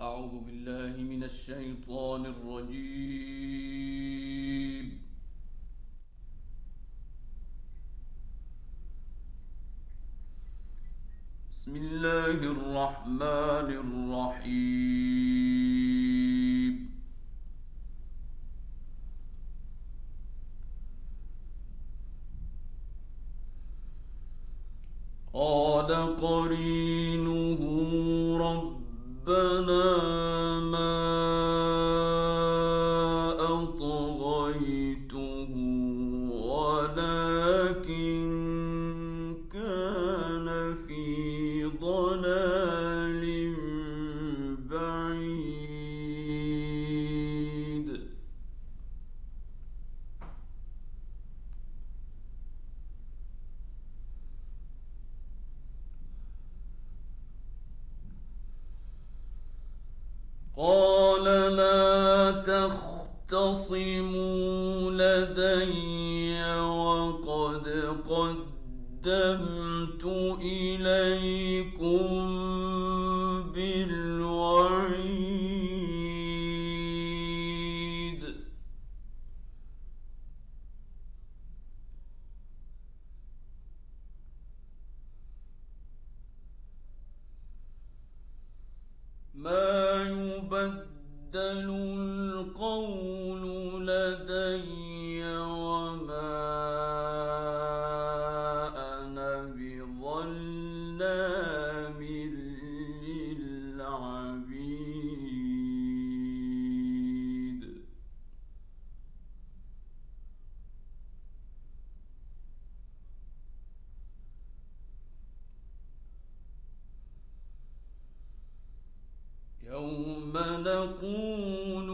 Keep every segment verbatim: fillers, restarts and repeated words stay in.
أعوذ بالله من الشيطان الرجيم. بسم الله الرحمن الرحيم. قال قرينه ربنا ما أطغيته ولكن كان في ضلال بعيد. قال لا تختصموا لدي وقد قدمت إليكم بالوعيد. ما يبدل القول لدي وما أنا بظلام للعبيد. يوم نقول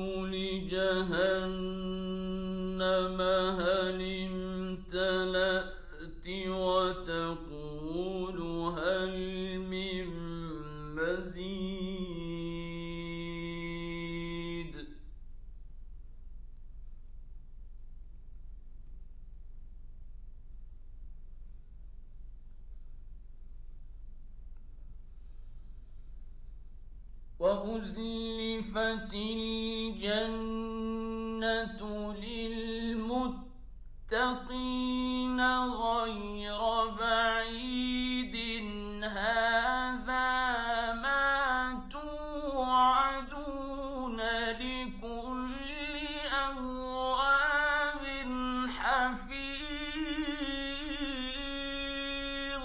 لجهنم هل امتلأت وتقول هل من مزيد. وأزلفت الجنة للمتقين غير بعيد. هذا ما توعدون لكل أواب حفيظ.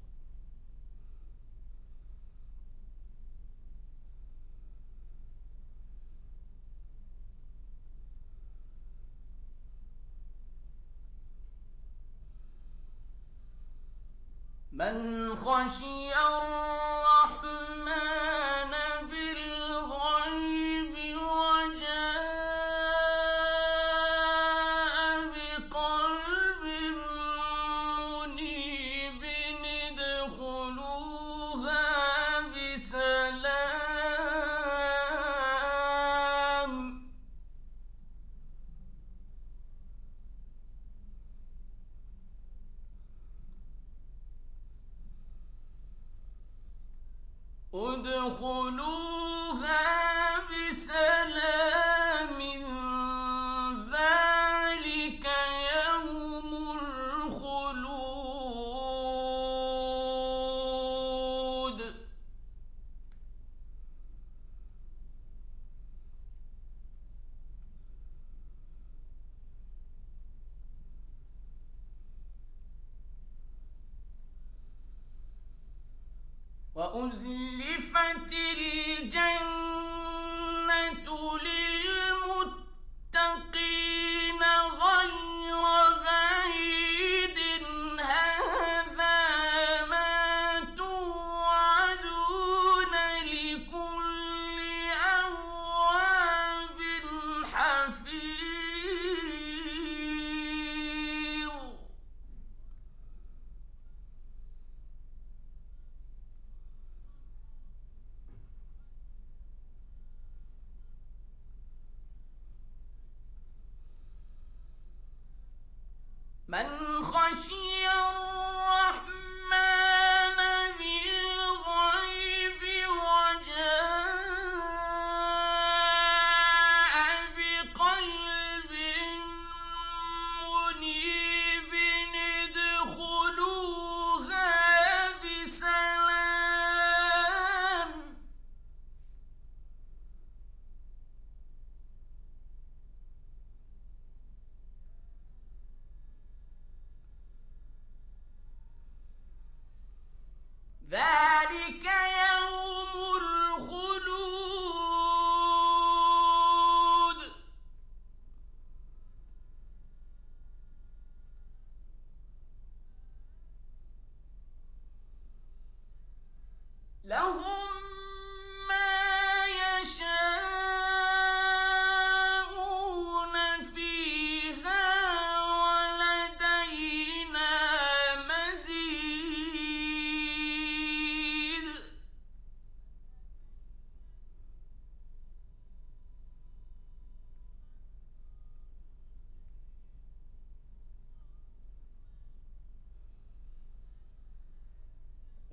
من خشي الرحمن بالغيب وجاء بقلب منيب ادخلوها بسلام. ادخلوها بسلام ذلك يوم الخلود. وأزلفت الجنة للمتقين غير بعيد. هذا ما توعدون لكل أواب حفيظ. من خشي الرحمن بالغيب وجاء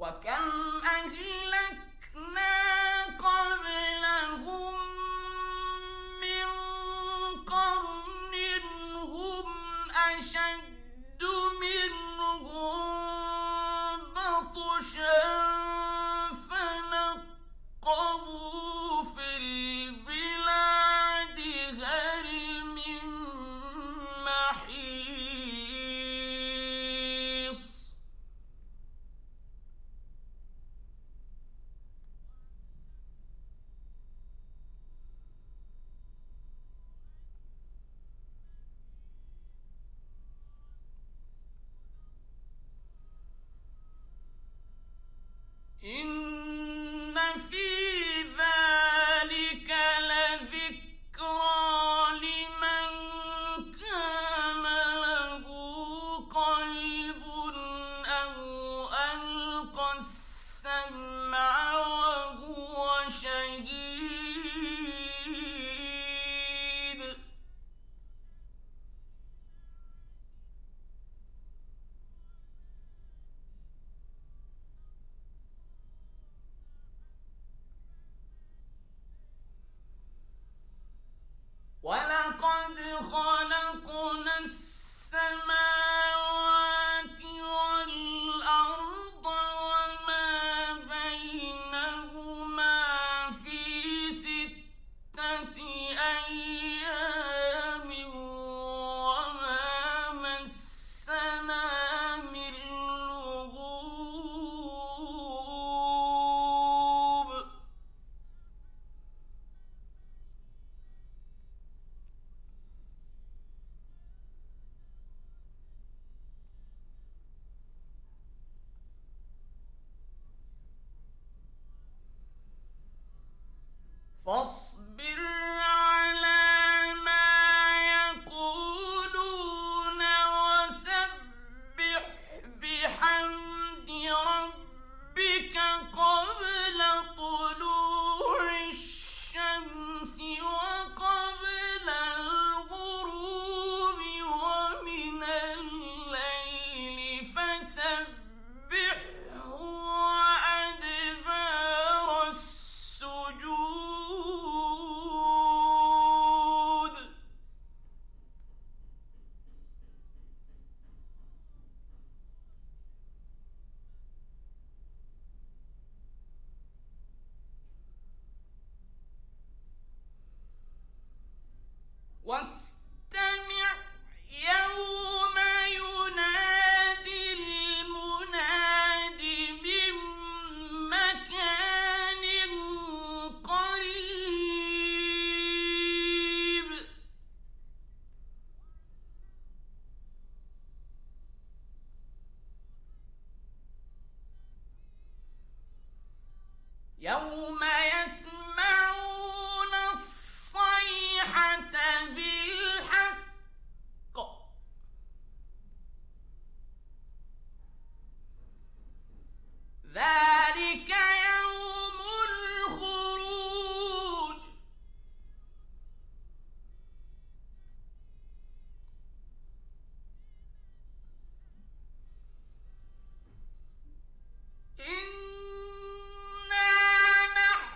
وكم أهلكنا قبلهم من قرن هم أشد منهم بطشا فنقبوا في البلاد هل من محيص إن في ذلك لذكرى لمن كان له قلب أو ألقى السمع وهو شهيد ولقد خلقنا السماوات والأرض وما بينهما في ستة أيام وما مسنا من لغوب فاصبر على ما يقولون وسبح بحمد ربك قبل طلوع الشمس وقبل الغروب ومن الليل فسبحه وأدبار السجود واستمع يوم ينادي المناد من مكان قريب يوم يسمعون الصيحة بالحق ذلك يوم الخروج إنا نحن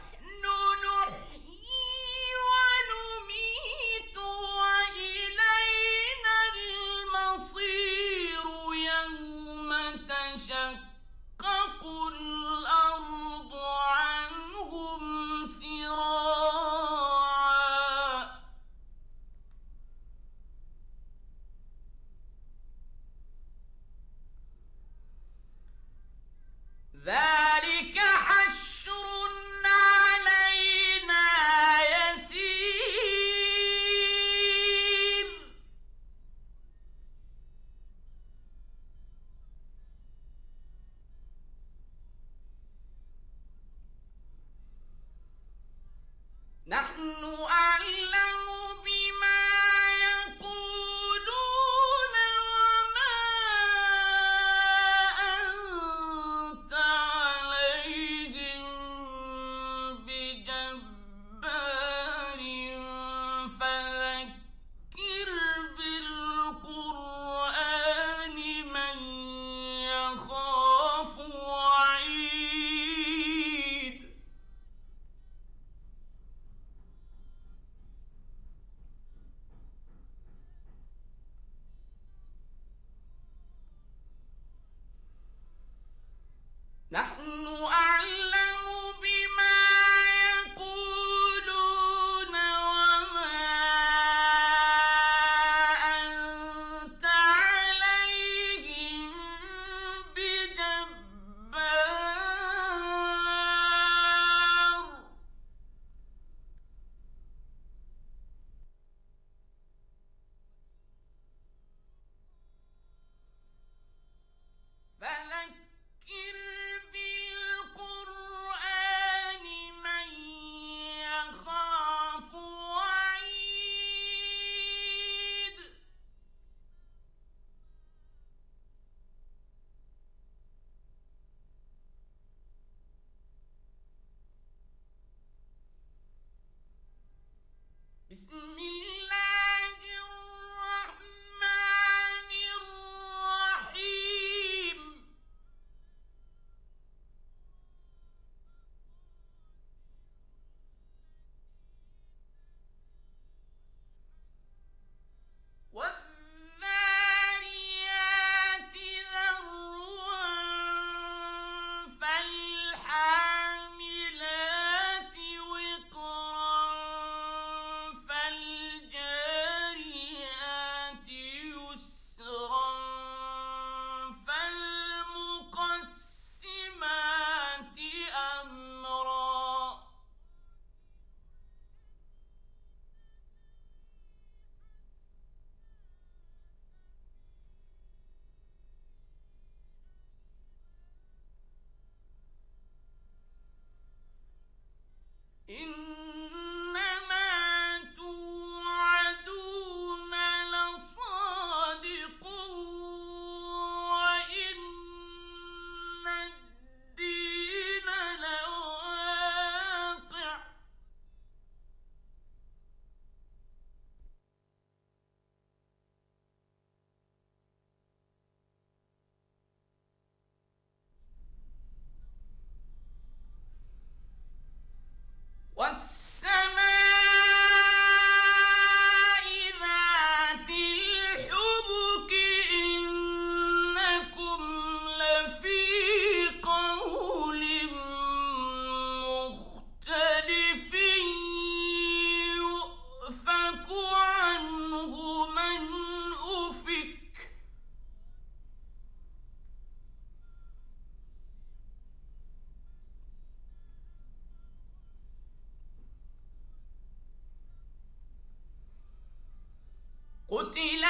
قتل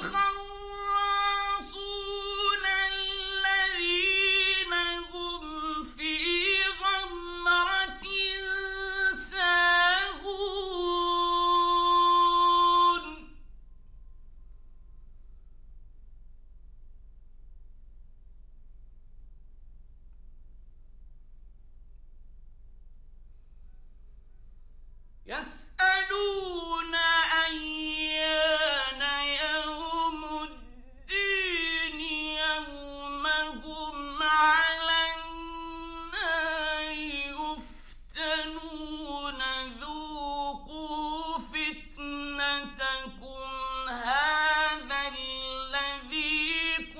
الخراصون الذين هم في غمرة ساهون يسألون أيان يوم الدين يوم هم على النار يفتنون ذوقوا فتنتكم هذا الذي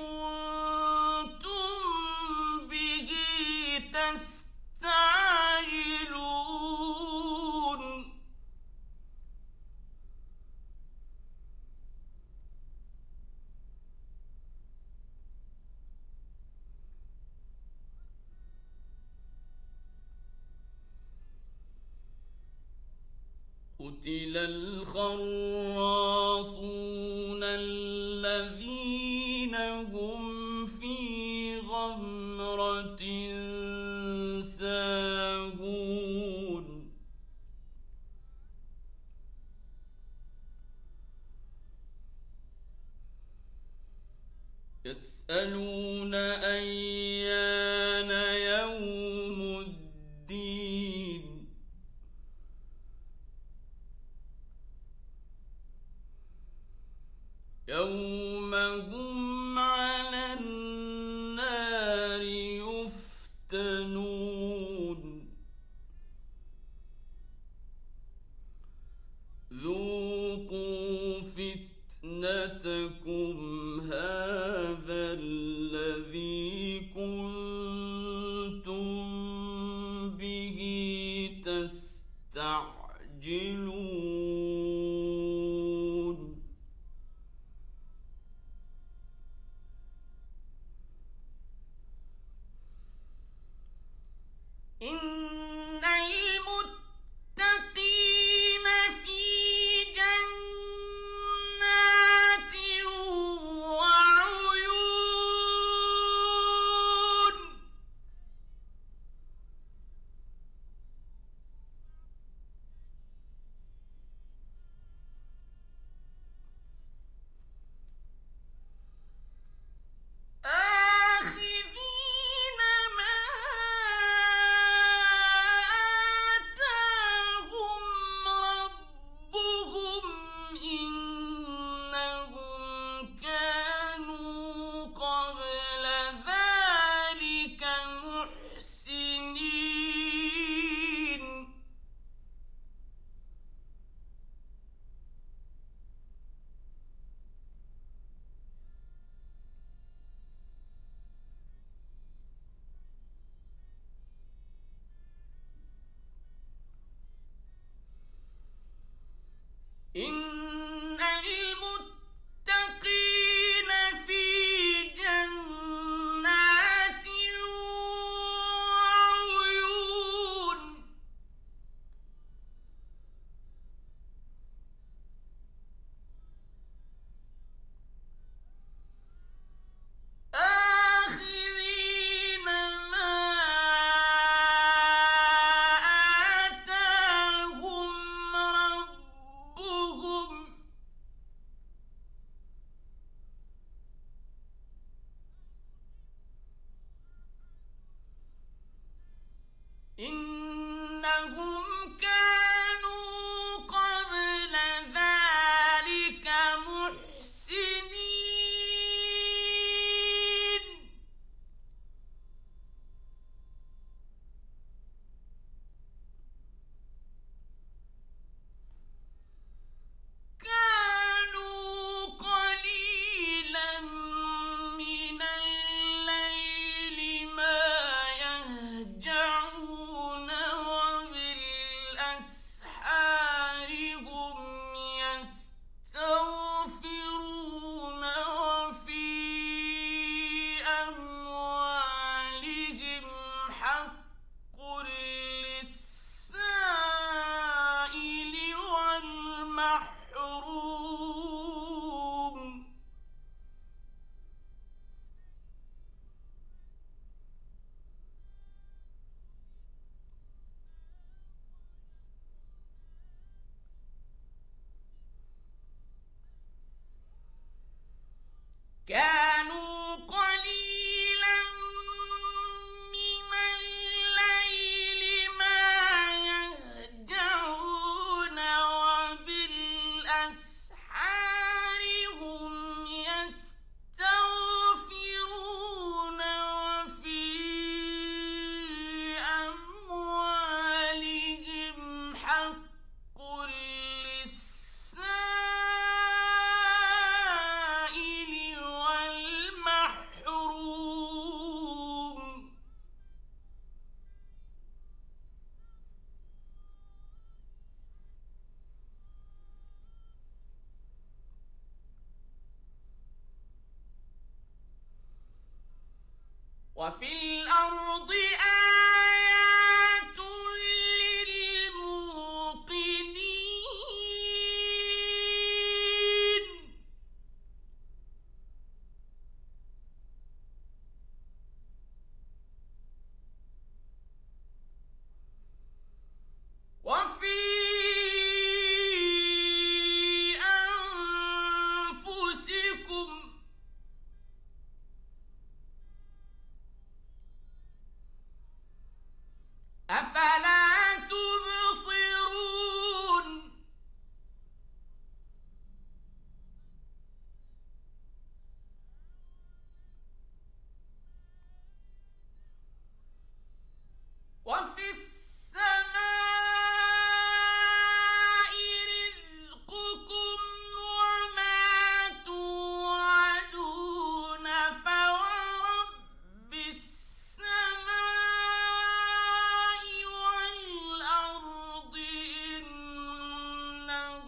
كنتم به تستعجلون قتل الخراصون الذين هم في غمرة ساهون يسألون أيان يوم الدين يوم هم على النار يفتنون ذوقوا فتنتكم هذا الذي كنتم به تستعجلون إن المتقين في جنات وعيون آخذين ما آتاهم ربهم إنهم كانوا قبل ذلك محسنين إن المتقين في جنات وعيون آخذين ما آتاهم ربهم إنهم كانوا قبل ذلك محسنين كانوا قليلا من الليل ما يهجعون وبالليل وفي الأرض آيات للموقنين وفي أنفسكم أفلا تبصرون وفي السماء رزقكم وما توعدون فورب السماء والأرض إنه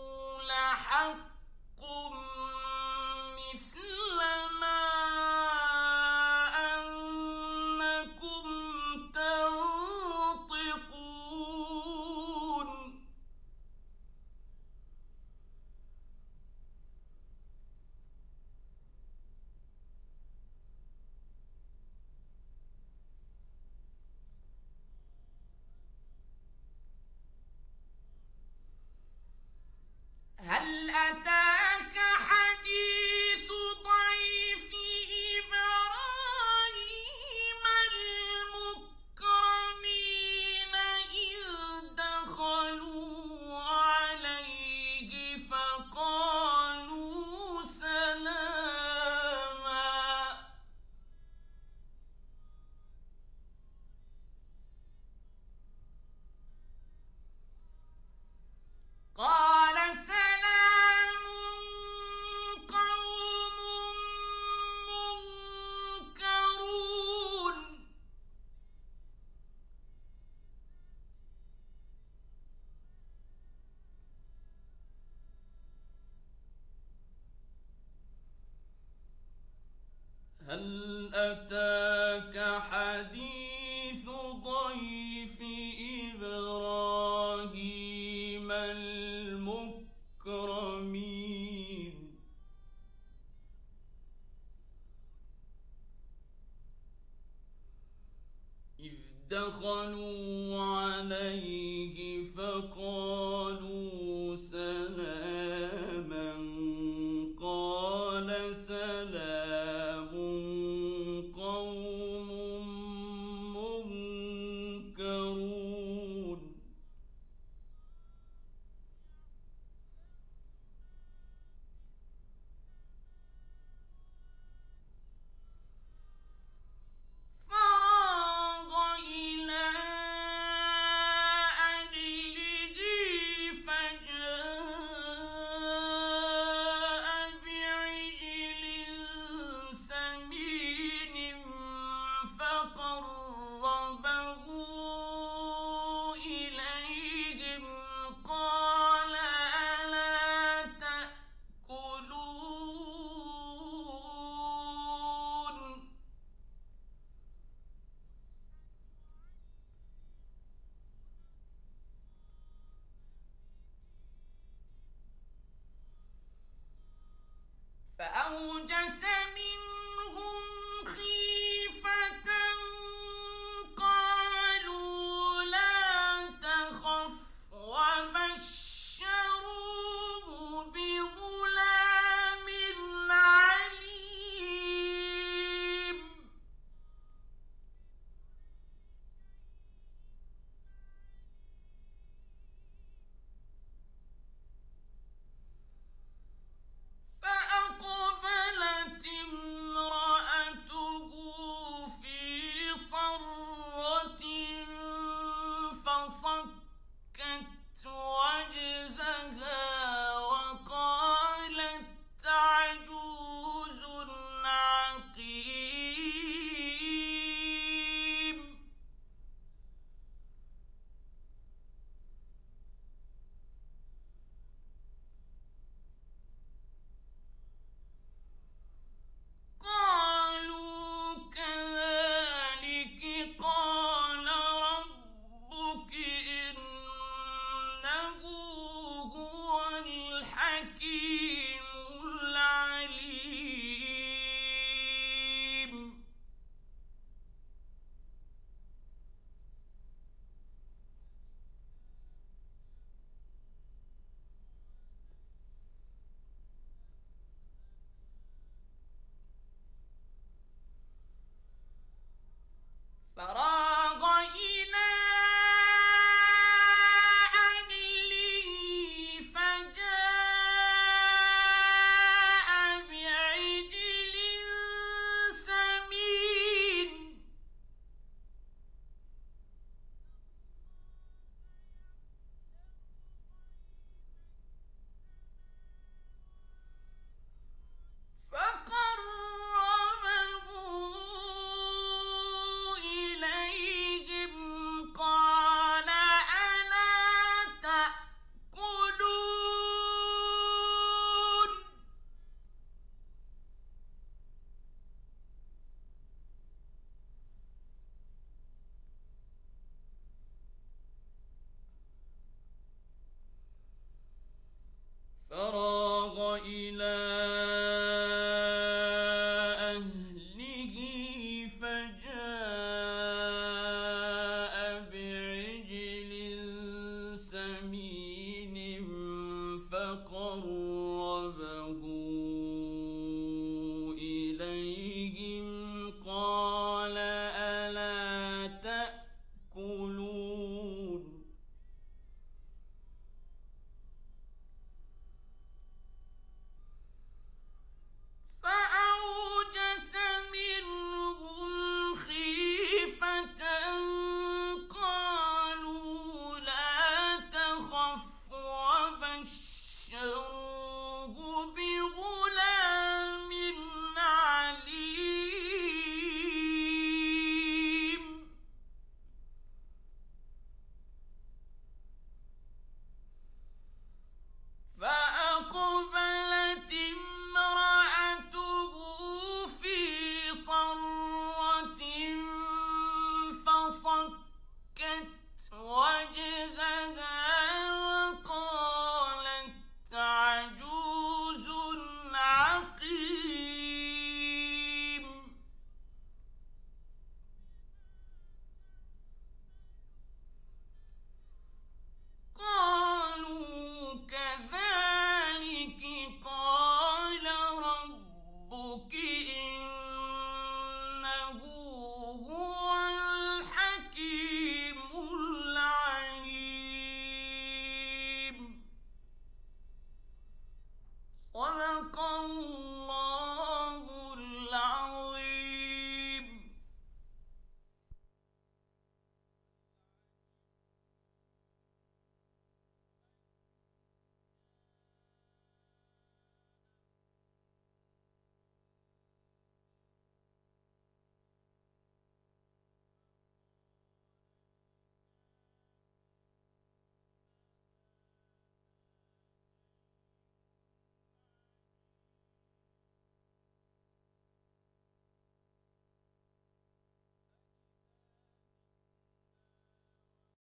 لحق مثل ما أنكم تنطقون هل أتاك حديث ضيف إبراهيم المكرمين إذ دخلوا عليه فقالوا سلاما قال سلام قوم منكرون هل أتاك حديث ضيف إبراهيم المكرمين إذ دخلوا عليه فقالوا سلاما قال سلام قوم منكرون فراغ إلى أهله فجاء بعجل سمين فقربه إليهم قال ألا تأكلون فأوجس من